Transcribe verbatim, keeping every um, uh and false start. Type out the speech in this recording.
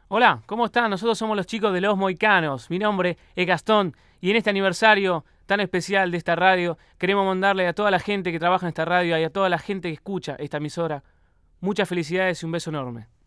Hola, ¿cómo están? Nosotros somos los chicos de Los Moicanos. Mi nombre es Gastón y en este aniversario tan especial de esta radio queremos mandarle a toda la gente que trabaja en esta radio y a toda la gente que escucha esta emisora muchas felicidades y un beso enorme.